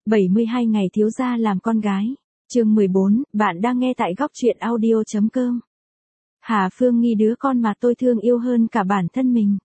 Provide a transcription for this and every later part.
72 ngày thiếu gia làm con gái. Chương 14, bạn đang nghe tại góc truyện audio.com. Hà Phương Nghi, đứa con mà tôi thương yêu hơn cả bản thân mình.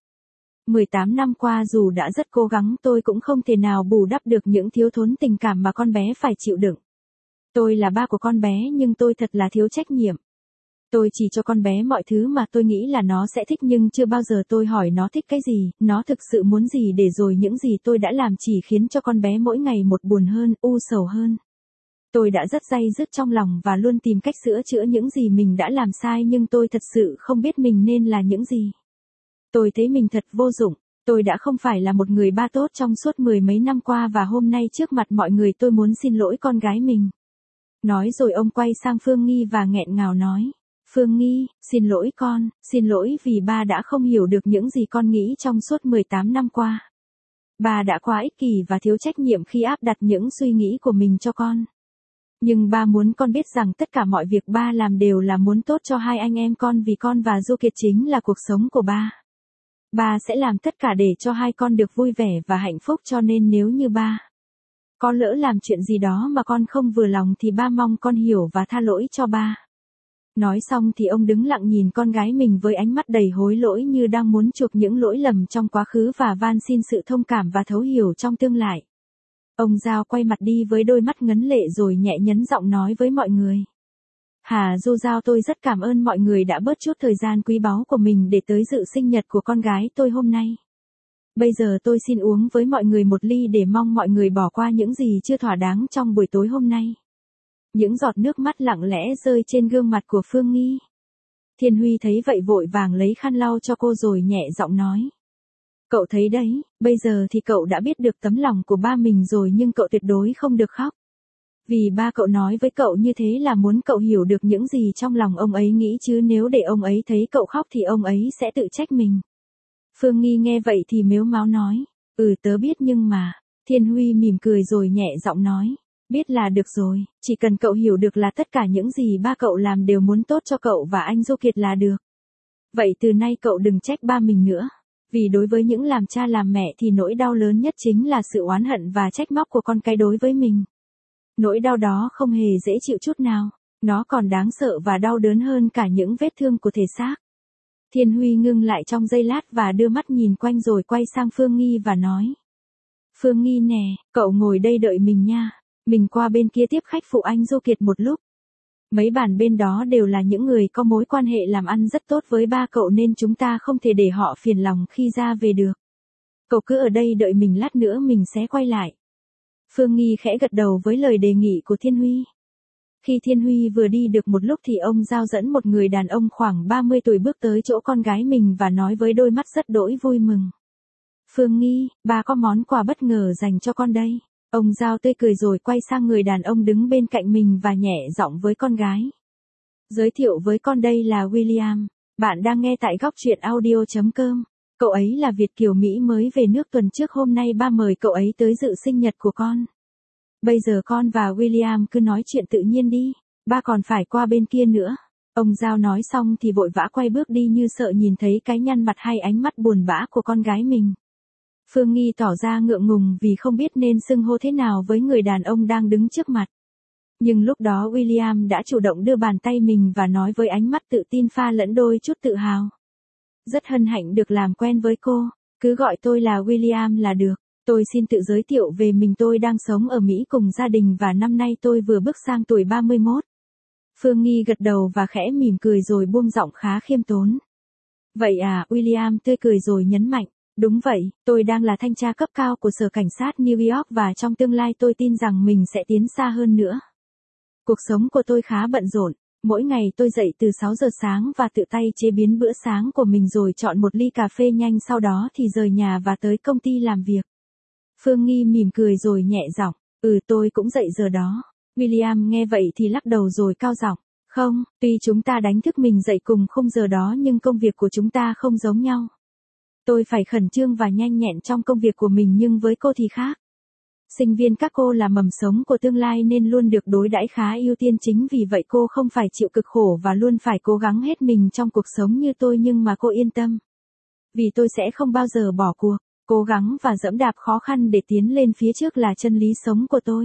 18 năm qua dù đã rất cố gắng tôi cũng không thể nào bù đắp được những thiếu thốn tình cảm mà con bé phải chịu đựng. Tôi là ba của con bé nhưng tôi thật là thiếu trách nhiệm. Tôi chỉ cho con bé mọi thứ mà tôi nghĩ là nó sẽ thích nhưng chưa bao giờ tôi hỏi nó thích cái gì, nó thực sự muốn gì, để rồi những gì tôi đã làm chỉ khiến cho con bé mỗi ngày một buồn hơn, u sầu hơn. Tôi đã rất day dứt trong lòng và luôn tìm cách sửa chữa những gì mình đã làm sai nhưng tôi thật sự không biết mình nên là những gì. Tôi thấy mình thật vô dụng, tôi đã không phải là một người ba tốt trong suốt mười mấy năm qua và hôm nay trước mặt mọi người tôi muốn xin lỗi con gái mình. Nói rồi ông quay sang Phương Nghi và nghẹn ngào nói. Phương Nghi, xin lỗi con, xin lỗi vì ba đã không hiểu được những gì con nghĩ trong suốt 18 năm qua. Ba đã quá ích kỷ và thiếu trách nhiệm khi áp đặt những suy nghĩ của mình cho con. Nhưng ba muốn con biết rằng tất cả mọi việc ba làm đều là muốn tốt cho hai anh em con vì con và Du Kiệt chính là cuộc sống của ba. Ba sẽ làm tất cả để cho hai con được vui vẻ và hạnh phúc, cho nên nếu như ba có lỡ làm chuyện gì đó mà con không vừa lòng thì ba mong con hiểu và tha lỗi cho ba. Nói xong thì ông đứng lặng nhìn con gái mình với ánh mắt đầy hối lỗi như đang muốn chuộc những lỗi lầm trong quá khứ và van xin sự thông cảm và thấu hiểu trong tương lai. Ông Giao quay mặt đi với đôi mắt ngấn lệ rồi nhẹ nhấn giọng nói với mọi người. Hà Du Giao, tôi rất cảm ơn mọi người đã bớt chút thời gian quý báu của mình để tới dự sinh nhật của con gái tôi hôm nay. Bây giờ tôi xin uống với mọi người một ly để mong mọi người bỏ qua những gì chưa thỏa đáng trong buổi tối hôm nay. Những giọt nước mắt lặng lẽ rơi trên gương mặt của Phương Nghi. Thiên Huy thấy vậy vội vàng lấy khăn lau cho cô rồi nhẹ giọng nói. Cậu thấy đấy, bây giờ thì cậu đã biết được tấm lòng của ba mình rồi nhưng cậu tuyệt đối không được khóc. Vì ba cậu nói với cậu như thế là muốn cậu hiểu được những gì trong lòng ông ấy nghĩ chứ nếu để ông ấy thấy cậu khóc thì ông ấy sẽ tự trách mình. Phương Nghi nghe vậy thì mếu máo nói. Tớ biết nhưng mà. Thiên Huy mỉm cười rồi nhẹ giọng nói. Biết là được rồi, chỉ cần cậu hiểu được là tất cả những gì ba cậu làm đều muốn tốt cho cậu và anh Du Kiệt là được. Vậy từ nay cậu đừng trách ba mình nữa. Vì đối với những làm cha làm mẹ thì nỗi đau lớn nhất chính là sự oán hận và trách móc của con cái đối với mình. Nỗi đau đó không hề dễ chịu chút nào, nó còn đáng sợ và đau đớn hơn cả những vết thương của thể xác. Thiên Huy ngưng lại trong giây lát và đưa mắt nhìn quanh rồi quay sang Phương Nghi và nói. Phương Nghi nè, cậu ngồi đây đợi mình nha. Mình qua bên kia tiếp khách phụ anh Du Kiệt một lúc. Mấy bàn bên đó đều là những người có mối quan hệ làm ăn rất tốt với ba cậu nên chúng ta không thể để họ phiền lòng khi ra về được. Cậu cứ ở đây đợi mình, lát nữa mình sẽ quay lại. Phương Nghi khẽ gật đầu với lời đề nghị của Thiên Huy. Khi Thiên Huy vừa đi được một lúc thì ông Giao dẫn một người đàn ông khoảng 30 tuổi bước tới chỗ con gái mình và nói với đôi mắt rất đỗi vui mừng. Phương Nghi, ba có món quà bất ngờ dành cho con đây. Ông Giao tươi cười rồi quay sang người đàn ông đứng bên cạnh mình và nhẹ giọng với con gái. Giới thiệu với con, đây là William, bạn đang nghe tại góc truyện audio.com. Cậu ấy là Việt kiều Mỹ mới về nước tuần trước, hôm nay ba mời cậu ấy tới dự sinh nhật của con. Bây giờ con và William cứ nói chuyện tự nhiên đi, ba còn phải qua bên kia nữa. Ông Giao nói xong thì vội vã quay bước đi như sợ nhìn thấy cái nhăn mặt hay ánh mắt buồn bã của con gái mình. Phương Nghi tỏ ra ngượng ngùng vì không biết nên xưng hô thế nào với người đàn ông đang đứng trước mặt. Nhưng lúc đó William đã chủ động đưa bàn tay mình và nói với ánh mắt tự tin pha lẫn đôi chút tự hào. Rất hân hạnh được làm quen với cô, cứ gọi tôi là William là được. Tôi xin tự giới thiệu về mình, tôi đang sống ở Mỹ cùng gia đình và năm nay tôi vừa bước sang tuổi 31. Phương Nghi gật đầu và khẽ mỉm cười rồi buông giọng khá khiêm tốn. Vậy à, William tươi cười rồi nhấn mạnh. Đúng vậy, tôi đang là thanh tra cấp cao của Sở Cảnh sát New York và trong tương lai tôi tin rằng mình sẽ tiến xa hơn nữa. Cuộc sống của tôi khá bận rộn, mỗi ngày tôi dậy từ 6 giờ sáng và tự tay chế biến bữa sáng của mình rồi chọn một ly cà phê nhanh, sau đó thì rời nhà và tới công ty làm việc. Phương Nghi mỉm cười rồi nhẹ giọng, tôi cũng dậy giờ đó. William nghe vậy thì lắc đầu rồi cao giọng, không, tuy chúng ta đánh thức mình dậy cùng khung giờ đó nhưng công việc của chúng ta không giống nhau. Tôi phải khẩn trương và nhanh nhẹn trong công việc của mình nhưng với cô thì khác. Sinh viên các cô là mầm sống của tương lai nên luôn được đối đãi khá ưu tiên, chính vì vậy cô không phải chịu cực khổ và luôn phải cố gắng hết mình trong cuộc sống như tôi, nhưng mà cô yên tâm. Vì tôi sẽ không bao giờ bỏ cuộc. Cố gắng và dẫm đạp khó khăn để tiến lên phía trước là chân lý sống của tôi.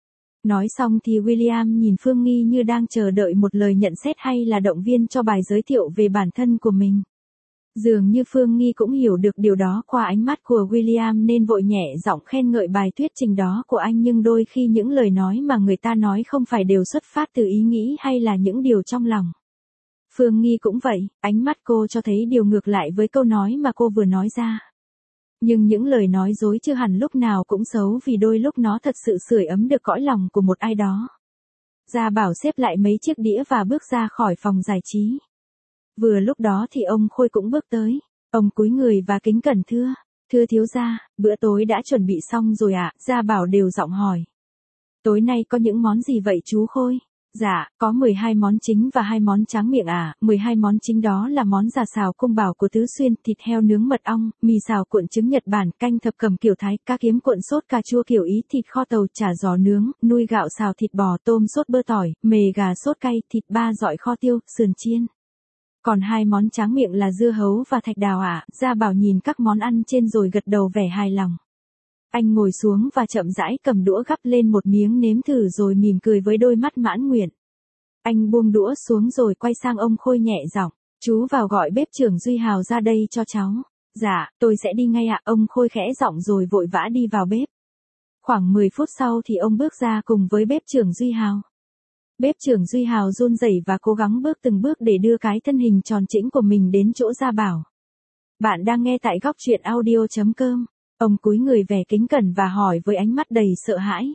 Nói xong thì William nhìn Phương Nghi như đang chờ đợi một lời nhận xét hay là động viên cho bài giới thiệu về bản thân của mình. Dường như Phương Nghi cũng hiểu được điều đó qua ánh mắt của William nên vội nhẹ giọng khen ngợi bài thuyết trình đó của anh, nhưng đôi khi những lời nói mà người ta nói không phải đều xuất phát từ ý nghĩ hay là những điều trong lòng. Phương Nghi cũng vậy, ánh mắt cô cho thấy điều ngược lại với câu nói mà cô vừa nói ra. Nhưng những lời nói dối chưa hẳn lúc nào cũng xấu, vì đôi lúc nó thật sự sưởi ấm được cõi lòng của một ai đó. Gia Bảo xếp lại mấy chiếc đĩa và bước ra khỏi phòng giải trí. Vừa lúc đó thì ông Khôi cũng bước tới. Ông cúi người và kính cẩn thưa. Thưa thiếu gia, bữa tối đã chuẩn bị xong rồi ạ? Gia Bảo đều giọng hỏi. Tối nay có những món gì vậy chú Khôi? Dạ, có 12 món chính và 2 món tráng miệng ạ. 12 món chính đó là món già xào cung bảo của Tứ Xuyên, thịt heo nướng mật ong, mì xào cuộn trứng Nhật Bản, canh thập cẩm kiểu Thái, cá kiếm cuộn sốt cà chua kiểu Ý, thịt kho tàu chả giò nướng, nuôi gạo xào thịt bò, tôm sốt bơ tỏi, mề gà sốt cay, thịt ba dọi kho tiêu, sườn chiên. Còn 2 món tráng miệng là dưa hấu và thạch đào ạ. Gia Bảo nhìn các món ăn trên rồi gật đầu vẻ hài lòng. Anh ngồi xuống và chậm rãi cầm đũa gắp lên một miếng nếm thử rồi mỉm cười với đôi mắt mãn nguyện. Anh buông đũa xuống rồi quay sang ông Khôi nhẹ giọng. Chú vào gọi bếp trưởng Duy Hào ra đây cho cháu. Dạ, tôi sẽ đi ngay ạ. Ông Khôi khẽ giọng rồi vội vã đi vào bếp. Khoảng 10 phút sau thì ông bước ra cùng với bếp trưởng Duy Hào. Bếp trưởng Duy Hào run rẩy và cố gắng bước từng bước để đưa cái thân hình tròn trĩnh của mình đến chỗ Gia Bảo. Bạn đang nghe tại góc truyện audio.com. Ông cúi người vẻ kính cẩn và hỏi với ánh mắt đầy sợ hãi.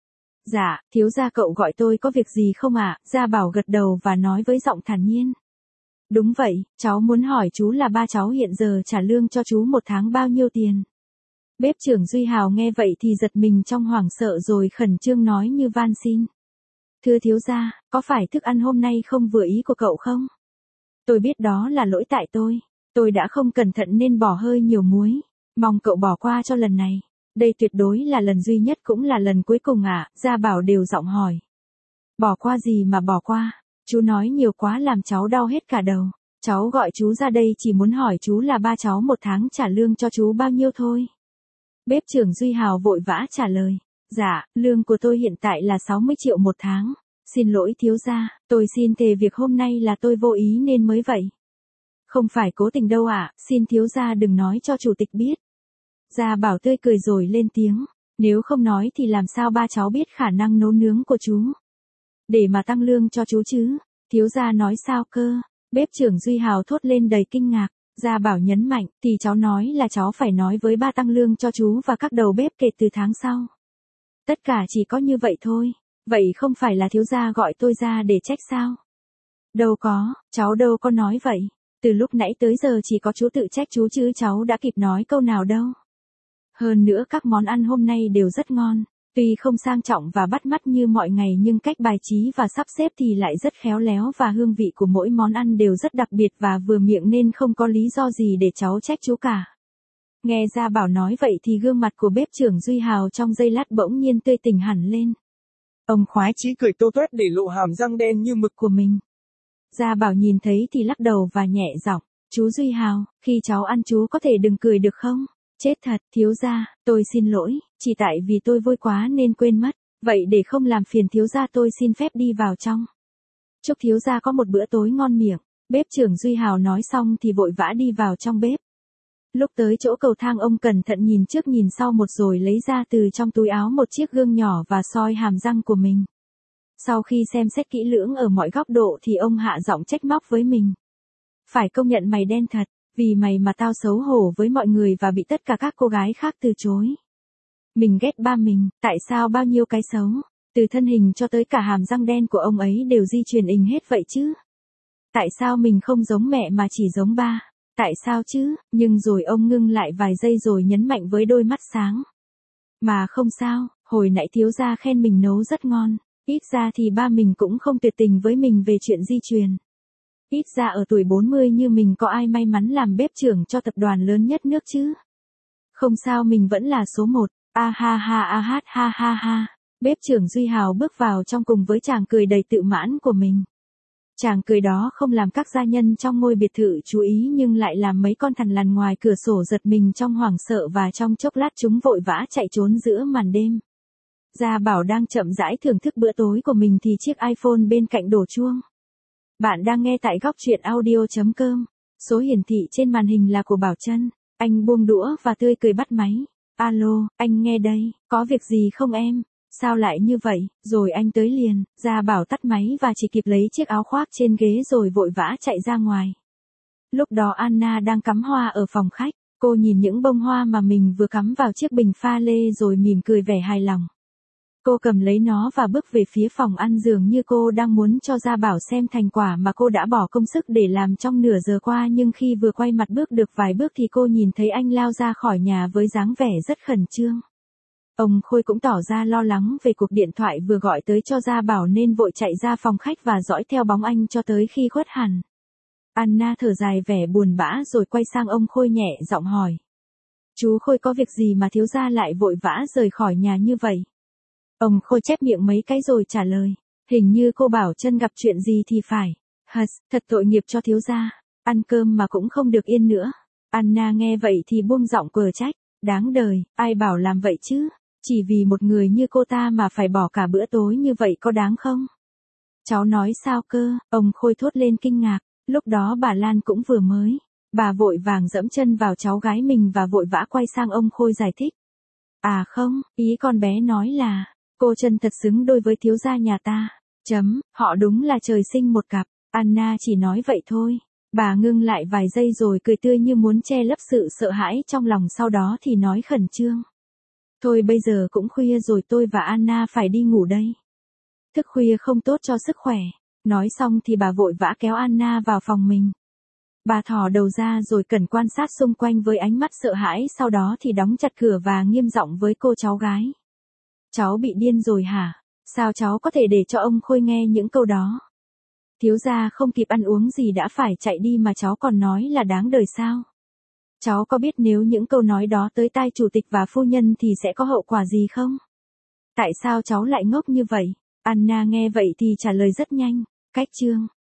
Dạ, thiếu gia cậu gọi tôi có việc gì không ạ? Gia Bảo gật đầu và nói với giọng thản nhiên. Đúng vậy, cháu muốn hỏi chú là ba cháu hiện giờ trả lương cho chú một tháng bao nhiêu tiền? Bếp trưởng Duy Hào nghe vậy thì giật mình trong hoảng sợ rồi khẩn trương nói như van xin. Thưa thiếu gia, có phải thức ăn hôm nay không vừa ý của cậu không? Tôi biết đó là lỗi tại tôi đã không cẩn thận nên bỏ hơi nhiều muối. Mong cậu bỏ qua cho lần này. Đây tuyệt đối là lần duy nhất cũng là lần cuối cùng ạ. Gia Bảo đều giọng hỏi. Bỏ qua gì mà bỏ qua? Chú nói nhiều quá làm cháu đau hết cả đầu. Cháu gọi chú ra đây chỉ muốn hỏi chú là ba cháu một tháng trả lương cho chú bao nhiêu thôi. Bếp trưởng Duy Hào vội vã trả lời. Dạ, lương của tôi hiện tại là 60 triệu một tháng. Xin lỗi thiếu gia, tôi xin thề việc hôm nay là tôi vô ý nên mới vậy. Không phải cố tình đâu ạ, xin thiếu gia đừng nói cho chủ tịch biết. Gia Bảo tươi cười rồi lên tiếng. Nếu không nói thì làm sao ba cháu biết khả năng nấu nướng của chú? Để mà tăng lương cho chú chứ? Thiếu gia nói sao cơ? Bếp trưởng Duy Hào thốt lên đầy kinh ngạc. Gia Bảo nhấn mạnh, thì cháu nói là cháu phải nói với ba tăng lương cho chú và các đầu bếp kể từ tháng sau. Tất cả chỉ có như vậy thôi. Vậy không phải là thiếu gia gọi tôi ra để trách sao? Đâu có, cháu đâu có nói vậy. Từ lúc nãy tới giờ chỉ có chú tự trách chú chứ cháu đã kịp nói câu nào đâu. Hơn nữa các món ăn hôm nay đều rất ngon. Tuy không sang trọng và bắt mắt như mọi ngày nhưng cách bài trí và sắp xếp thì lại rất khéo léo và hương vị của mỗi món ăn đều rất đặc biệt và vừa miệng nên không có lý do gì để cháu trách chú cả. Nghe Gia Bảo nói vậy thì gương mặt của bếp trưởng Duy Hào trong giây lát bỗng nhiên tươi tỉnh hẳn lên. Ông khoái chí cười tô toét để lộ hàm răng đen như mực của mình. Gia Bảo nhìn thấy thì lắc đầu và nhẹ giọng. Chú Duy Hào, khi cháu ăn chú có thể đừng cười được không? Chết thật, thiếu gia, tôi xin lỗi, chỉ tại vì tôi vui quá nên quên mất. Vậy để không làm phiền thiếu gia tôi xin phép đi vào trong. Chúc thiếu gia có một bữa tối ngon miệng. Bếp trưởng Duy Hào nói xong thì vội vã đi vào trong bếp. Lúc tới chỗ cầu thang ông cẩn thận nhìn trước nhìn sau một rồi lấy ra từ trong túi áo một chiếc gương nhỏ và soi hàm răng của mình. Sau khi xem xét kỹ lưỡng ở mọi góc độ thì ông hạ giọng trách móc với mình. Phải công nhận mày đen thật, vì mày mà tao xấu hổ với mọi người và bị tất cả các cô gái khác từ chối. Mình ghét ba mình, tại sao bao nhiêu cái xấu, từ thân hình cho tới cả hàm răng đen của ông ấy đều di truyền ình hết vậy chứ? Tại sao mình không giống mẹ mà chỉ giống ba? Tại sao chứ? Nhưng rồi ông ngưng lại vài giây rồi nhấn mạnh với đôi mắt sáng. Mà không sao, hồi nãy thiếu gia khen mình nấu rất ngon. Ít ra thì ba mình cũng không tuyệt tình với mình về chuyện di truyền. Ít ra ở tuổi 40 như mình có ai may mắn làm bếp trưởng cho tập đoàn lớn nhất nước chứ. Không sao mình vẫn là số 1. A ha ha a hát ha ha ha. Bếp trưởng Duy Hào bước vào trong cùng với chàng cười đầy tự mãn của mình. Chàng cười đó không làm các gia nhân trong ngôi biệt thự chú ý nhưng lại làm mấy con thằn lằn ngoài cửa sổ giật mình trong hoảng sợ và trong chốc lát chúng vội vã chạy trốn giữa màn đêm. Gia Bảo đang chậm rãi thưởng thức bữa tối của mình thì chiếc iPhone bên cạnh đổ chuông. Bạn đang nghe tại góc truyện audio.com. Số hiển thị trên màn hình là của Bảo Trân. Anh buông đũa và tươi cười bắt máy. Alo, anh nghe đây, có việc gì không em? Sao lại như vậy? Rồi anh tới liền. Gia Bảo tắt máy và chỉ kịp lấy chiếc áo khoác trên ghế rồi vội vã chạy ra ngoài. Lúc đó Anna đang cắm hoa ở phòng khách. Cô nhìn những bông hoa mà mình vừa cắm vào chiếc bình pha lê rồi mỉm cười vẻ hài lòng. Cô cầm lấy nó và bước về phía phòng ăn dường như cô đang muốn cho Gia Bảo xem thành quả mà cô đã bỏ công sức để làm trong nửa giờ qua, nhưng khi vừa quay mặt bước được vài bước thì cô nhìn thấy anh lao ra khỏi nhà với dáng vẻ rất khẩn trương. Ông Khôi cũng tỏ ra lo lắng về cuộc điện thoại vừa gọi tới cho Gia Bảo nên vội chạy ra phòng khách và dõi theo bóng anh cho tới khi khuất hẳn. Anna thở dài vẻ buồn bã rồi quay sang ông Khôi nhẹ giọng hỏi. Chú Khôi có việc gì mà thiếu gia lại vội vã rời khỏi nhà như vậy? Ông Khôi chép miệng mấy cái rồi trả lời. Hình như cô Bảo Trân gặp chuyện gì thì phải. Thật tội nghiệp cho thiếu gia. Ăn cơm mà cũng không được yên nữa. Anna nghe vậy thì buông giọng quờ trách. Đáng đời, ai bảo làm vậy chứ? Chỉ vì một người như cô ta mà phải bỏ cả bữa tối như vậy có đáng không? Cháu nói sao cơ? Ông Khôi thốt lên kinh ngạc. Lúc đó bà Lan cũng vừa mới. Bà vội vàng dẫm chân vào cháu gái mình và vội vã quay sang ông Khôi giải thích. À không, ý con bé nói là, cô Trân thật xứng đôi với thiếu gia nhà ta. Họ đúng là trời sinh một cặp. Anna chỉ nói vậy thôi. Bà ngưng lại vài giây rồi cười tươi như muốn che lấp sự sợ hãi trong lòng, sau đó thì nói khẩn trương. Thôi bây giờ cũng khuya rồi, tôi và Anna phải đi ngủ đây. Thức khuya không tốt cho sức khỏe. Nói xong thì bà vội vã kéo Anna vào phòng mình. Bà thò đầu ra rồi cẩn quan sát xung quanh với ánh mắt sợ hãi, sau đó thì đóng chặt cửa và nghiêm giọng với cô cháu gái. Cháu bị điên rồi hả? Sao cháu có thể để cho ông Khôi nghe những câu đó? Thiếu gia không kịp ăn uống gì đã phải chạy đi mà cháu còn nói là đáng đời sao? Cháu có biết nếu những câu nói đó tới tai chủ tịch và phu nhân thì sẽ có hậu quả gì không? Tại sao cháu lại ngốc như vậy? Anna nghe vậy thì trả lời rất nhanh. Cách chương.